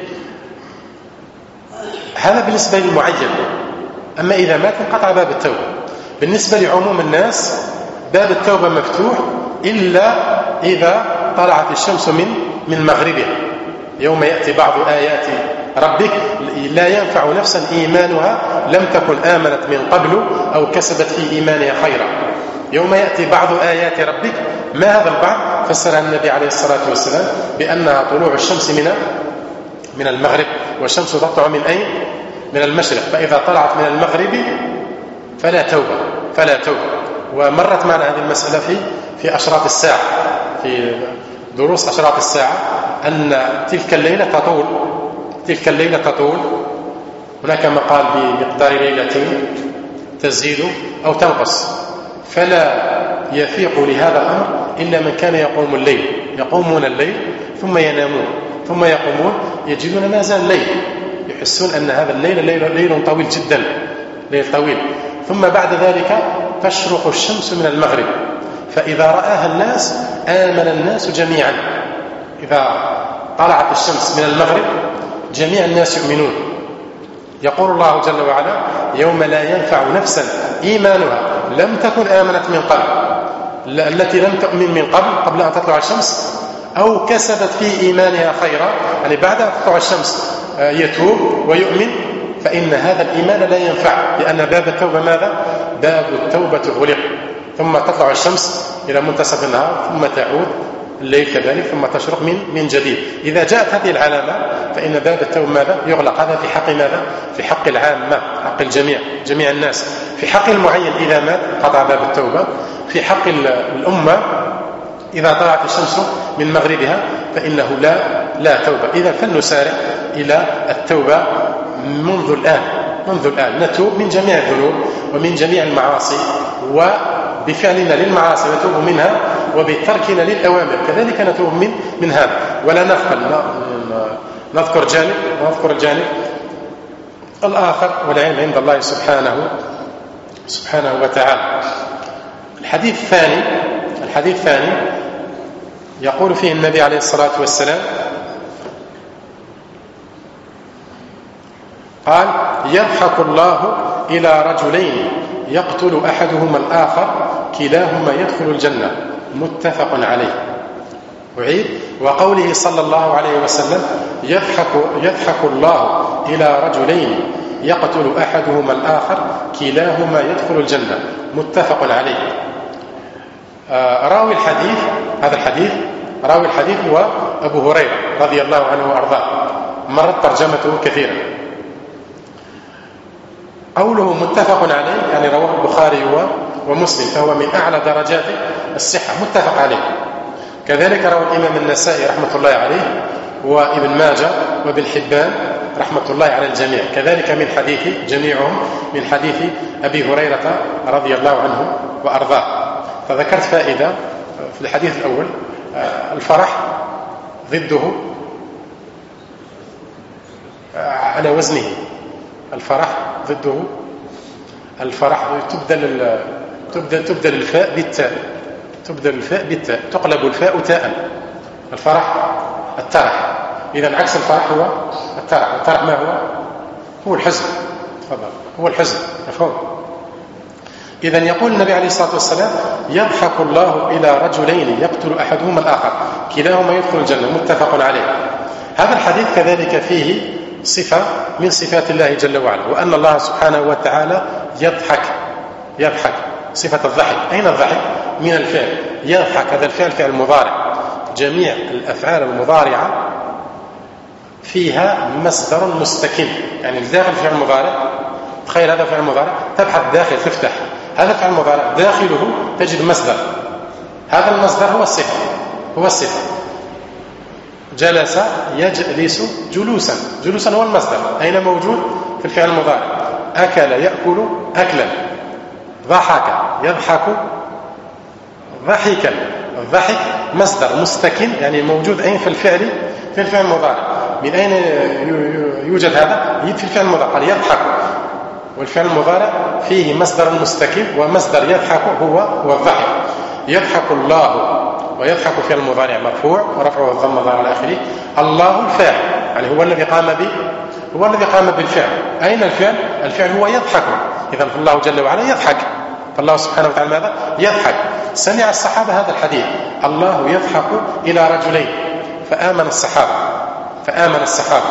هذا بالنسبة للمعين. أما إذا مات انقطع باب التوبة. بالنسبة لعموم الناس باب التوبة مفتوح إلا إذا طلعت الشمس من مغربها. يوم يأتي بعض آيات ربك لا ينفع نفسا إيمانها لم تكن آمنت من قبل أو كسبت في إيمانها خيرا. يوم يأتي بعض آيات ربك، ما هذا البعض؟ فسرها النبي عليه الصلاة والسلام بأنها طلوع الشمس من المغرب، والشمس تطلع من أين؟ من المشرق. فإذا طلعت من المغرب فلا توبة. ومرت معنا هذه المسألة في أشراط الساعة، في دروس أشراط الساعة، أن تلك الليلة تطول. هناك مقال بمقدار ليلتين تزيد أو تنقص. فلا يفيق لهذا الأمر إلا من كان يقومون الليل ثم ينامون ثم يقومون يجدون ما زال الليل، يحسون أن هذا الليل ليل طويل جدا، ليل طويل. ثم بعد ذلك تشرق الشمس من المغرب، فإذا رآها الناس آمن الناس جميعا. إذا طلعت الشمس من المغرب جميع الناس يؤمنون. يقول الله جل وعلا: يوم لا ينفع نفسا إيمانها لم تكن آمنت من قبل، التي لم تؤمن من قبل أن تطلع الشمس، أو كسبت في إيمانها خيرا، يعني بعد أن تطلع الشمس يتوب ويؤمن، فإن هذا الإيمان لا ينفع، لأن باب التوبة ماذا؟ باب التوبة غلق. ثم تطلع الشمس إلى منتصف النهار، ثم تعود الليل كذلك، ثم تشرق من جديد. إذا جاءت هذه العلامة فإن باب التوبة ماذا؟ يغلق. هذا في حق ماذا؟ في حق العامة، حق جميع الناس. في حق المعين إذا مات قطع باب التوبة. في حق الأمة إذا طلعت الشمس من مغربها فإنه لا توبة. إذا فلنسارع إلى التوبة منذ الآن نتوب من جميع الذنوب ومن جميع المعاصي، وبفعلنا للمعاصي نتوب منها، وبتركنا للأوامر كذلك نتوب من هذا. ولا نغفل، نذكر جانب ونذكر الجانب الآخر، والعلم عند الله سبحانه وتعالى. الحديث الثاني يقول فيه النبي عليه الصلاة والسلام: قال يضحك الله إلى رجلين يقتل أحدهما الآخر كلاهما يدخل الجنة متفق عليه. أعيد: وقوله صلى الله عليه وسلم يضحك الله إلى رجلين يقتل أحدهما الآخر كلاهما يدخل الجنة متفق عليه. راوي الحديث، هذا الحديث راوي الحديث هو أبو هريرة رضي الله عنه وأرضاه، مرت ترجمته كثيرا. قوله متفق عليه يعني رواه البخاري ومسلم، فهو من أعلى درجات الصحة، متفق عليه. كذلك روى الإمام النسائي رحمة الله عليه وابن ماجه وابن حبان رحمة الله على الجميع، كذلك من حديث جميعهم من حديث أبي هريرة رضي الله عنه وأرضاه. فذكرت فائدة في الحديث الأول: الفرح ضده على وزنه، الفرح ضده الفرح تبدل الفاء بالتاء، تبدل الفاء بالتاء، تقلب الفاء تاء. الفرح الترح، إذا عكس الفرح هو الترح. الترح ما هو الحزن. تفضل، هو الحزن، مفهوم. إذا يقول النبي عليه الصلاة والسلام يضحك الله إلى رجلين يقتل أحدهما الآخر كلاهما يدخل الجنة متفق عليه. هذا الحديث كذلك فيه صفة من صفات الله جل وعلا، وأن الله سبحانه وتعالى يضحك، صفة الضحك. أين الضحك؟ من الفعل يضحك، هذا الفعل فعل مضارع. جميع الأفعال المضارعة فيها مصدر مستكن، يعني داخل فعل مضارع. تخيل هذا فعل مضارع، تبحث داخل، تفتح هذا فعل مضارع، داخله تجد مصدر، هذا المصدر هو الصفة. جلس يجلس جلوسا هو المصدر. أين موجود؟ في الفعل المضارع. أكل يأكل أكلا، ضحك يضحك ضحكا. الضحك مصدر مستكن، يعني موجود أين؟ في الفعل المضارع. من أين يوجد هذا؟ في الفعل المضارع. قال يضحك، والفعل المضارع فيه مصدر مستكن، ومصدر يضحك هو الضحك. يضحك الله، ويضحك فعل المضارع مرفوع ورفعه الضمة ظاهر على آخره. الله الفاعل، يعني هو الذي قام بالفعل. أين الفعل؟ الفعل هو يضحك. إذا الله جل وعلا يضحك، فالله سبحانه وتعالى ماذا؟ يضحك. سمع الصحابة هذا الحديث: الله يضحك إلى رجلين، فآمن الصحابة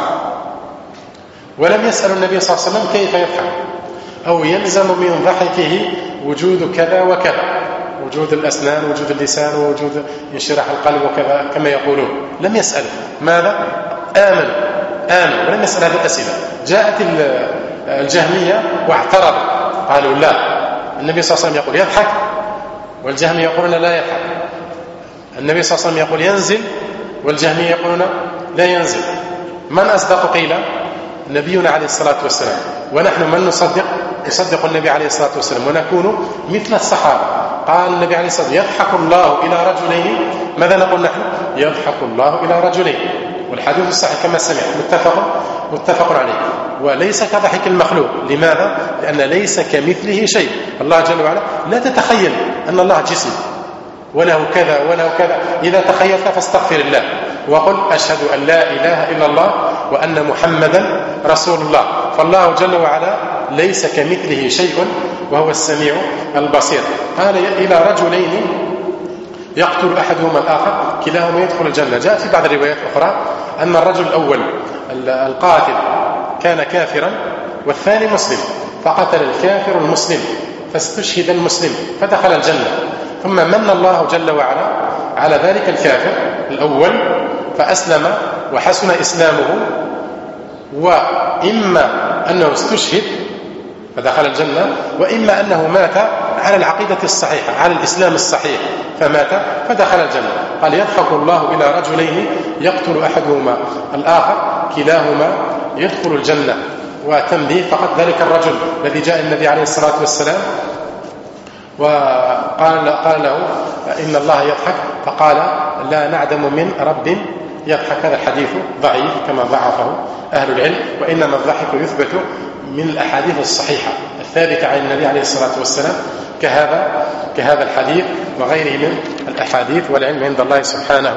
ولم يسألوا النبي صلى الله عليه وسلم كيف يضحك، أو يلزم من ضحكه وجود كذا وكذا، وجود الأسنان، وجود اللسان، ووجود انشراح القلب وكذا كما يقولون. لم يسألوا، ماذا؟ آمنوا ولم يسأل هذه الأسئلة. جاءت الجهمية واعترضوا، قالوا لا، النبي صلى الله عليه وسلم يقول يضحك، والجهمية يقولون لا يضحك. النبي صلى الله عليه وسلم يقول ينزل، والجهمية يقولون لا ينزل. من أصدق قيل؟ نبينا عليه الصلاة والسلام. ونحن من نصدق النبي عليه الصلاة والسلام ونكون مثل الصحابة. قال النبي عليه الصلاة والسلام يضحك الله إلى رجلين، ماذا نقول نحن؟ يضحك الله إلى رجلين. والحديث الصحيح كما سمعت متفق عليه، وليس كضحك المخلوق. لماذا؟ لأن ليس كمثله شيء. الله جل وعلا لا تتخيل أن الله جسم وله كذا وله كذا. إذا تخيلت فاستغفر الله وقل أشهد أن لا إله إلا الله وأن محمدا رسول الله. فالله جل وعلا ليس كمثله شيء وهو السميع البصير. قال إلى رجلين يقتل أحدهما الآخر كلاهما يدخل الجنة. جاء في بعض الروايات الأخرى أن الرجل الأول القاتل كان كافرا والثاني مسلم، فقتل الكافر المسلم فاستشهد المسلم فدخل الجنة. ثم من الله جل وعلا على ذلك الكافر الأول فأسلم وحسن إسلامه، وإما أنه استشهد فدخل الجنة، وإما أنه مات على العقيدة الصحيحة، على الإسلام الصحيح فمات فدخل الجنة. قال يضحك الله إلى رجلين يقتل أحدهما الآخر كلاهما يدخل الجنة. وتنبيه فقط ذلك الرجل الذي جاء النبي عليه الصلاة والسلام وقال له إن الله يضحك، فقال لا نعدم من رب يضحك. هذا الحديث ضعيف كما ضعفه أهل العلم، وإنما الضحك يثبت من الأحاديث الصحيحة الثابتة عن النبي عليه الصلاة والسلام كهذا الحديث وغيره من الأحاديث، والعلم عند الله سبحانه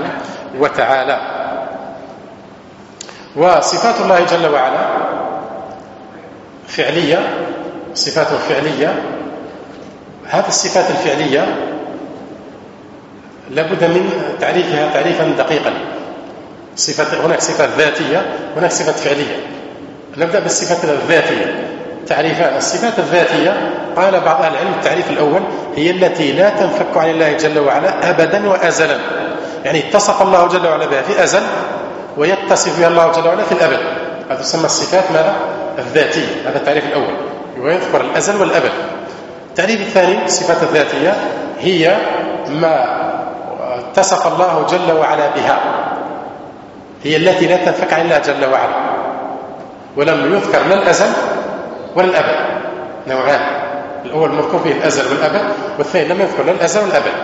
وتعالى. وصفات الله جل وعلا فعلية، صفات فعلية. هذه الصفات الفعلية لابد من تعريفها تعريفا دقيقا. هناك صفات ذاتية، هناك صفات فعلية. نبدأ بالصفات الذاتية. تعريفان. الصفات الذاتية قال بعض أهل العلم التعريف الأول هي التي لا تنفك عن الله جل وعلا أبدا وأزلا، يعني اتصف الله جل وعلا بها في أزل ويتصف بها الله جل وعلا في الأبد. هذا تسمى الصفات ماذا؟ الذاتية. هذا التعريف الأول، ويذكر الأزل والأبد. التعريف الثاني الصفات الذاتية هي ما اتصف الله جل وعلا بها، هي التي لا تنفك عن الله جل وعلا، ولم يذكر لا الأزل ولا الأبد. نوعان، الأول مذكور فيه الأزل والأبد، والثاني لم يذكر لا الأزل والأبد.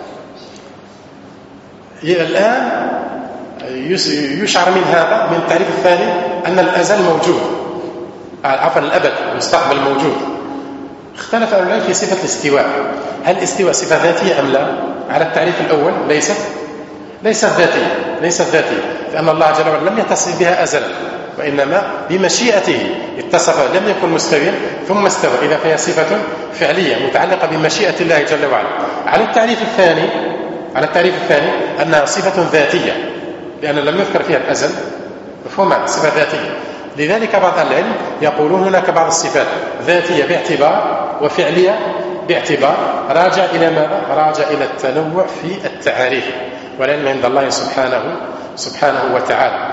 الآن يشعر من هذا، من التعريف الثاني، أن الأزل موجود، عفوا الأبد المستقبل موجود. اختلف أهل العلم في صفة الاستواء، هل الاستواء صفة ذاتية أم لا؟ على التعريف الأول ليست ذاتية، لأن الله جل وعلا لم يتصف بها أزلا، وإنما بمشيئته اتصف، لم يكن مستويا ثم استوى، إذا فهي صفة فعلية متعلقة بمشيئة الله جل وعلا. على التعريف الثاني أنها صفة ذاتية، لأن لم يذكر فيها الأزل، مفهوم هذا؟ صفة ذاتية. لذلك بعض العلم يقولون هناك بعض الصفات ذاتية باعتبار وفعلية باعتبار، راجع إلى ماذا؟ راجع إلى التنوع في التعاريف، والعلم عند الله سبحانه وتعالى.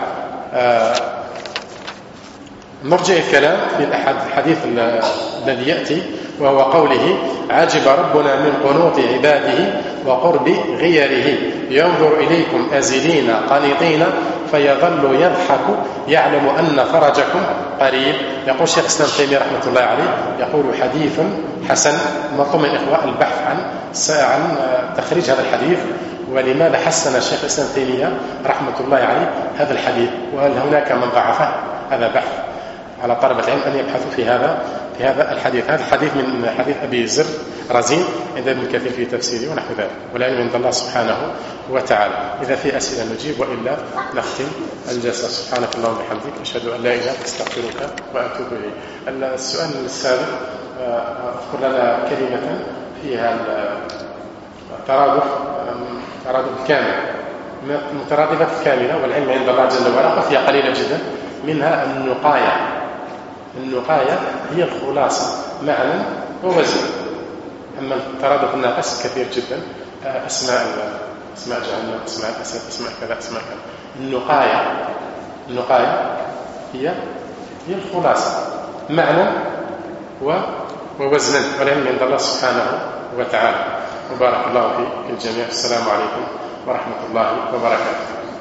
نرجع الكلام في الحديث الذي يأتي، وهو قوله: عجب ربنا من قنوط عباده وقرب غيره، ينظر إليكم أزلين قانطين فيظل يضحك يعلم أن فرجكم قريب. يقول شيخ الإسلام تيمية رحمة الله عليه، يقول: حديث حسن. مطلوب من الإخوة البحث عن تخريج هذا الحديث، ولماذا حسن الشيخ الإسلام تيمية رحمة الله عليه هذا الحديث، وهل هناك من ضعفه. هذا بحث على طلبة العلم أن يبحثوا في هذا الحديث. هذا الحديث من حديث أبي زر رزين عند ابن كثير في تفسيره ونحو ذلك، والعلم عند الله سبحانه وتعالى. إذا في أسئلة نجيب، وإلا نختم الجلسة. سبحانك اللهم وبحمدك، أشهد أن لا إله إلا أنت، أستغفرك وأتوب إليك. السؤال السابق، اذكر لنا كلمة فيها الترادف الكامل، المترادفة الكاملة، والعلم عند الله جل وعلا خفية قليلة جدا، منها النقاية هي الخلاصة معنى ووزن. أما الترادف الناقص كثير جدا، أسماء جهنم، أسماء الأسد، أسماء كذا، أسماء كذا. النقاية هي الخلاصة معنى ووزنا، والعلم عند الله سبحانه وتعالى. وبارك الله في الجميع. السلام عليكم ورحمة الله وبركاته.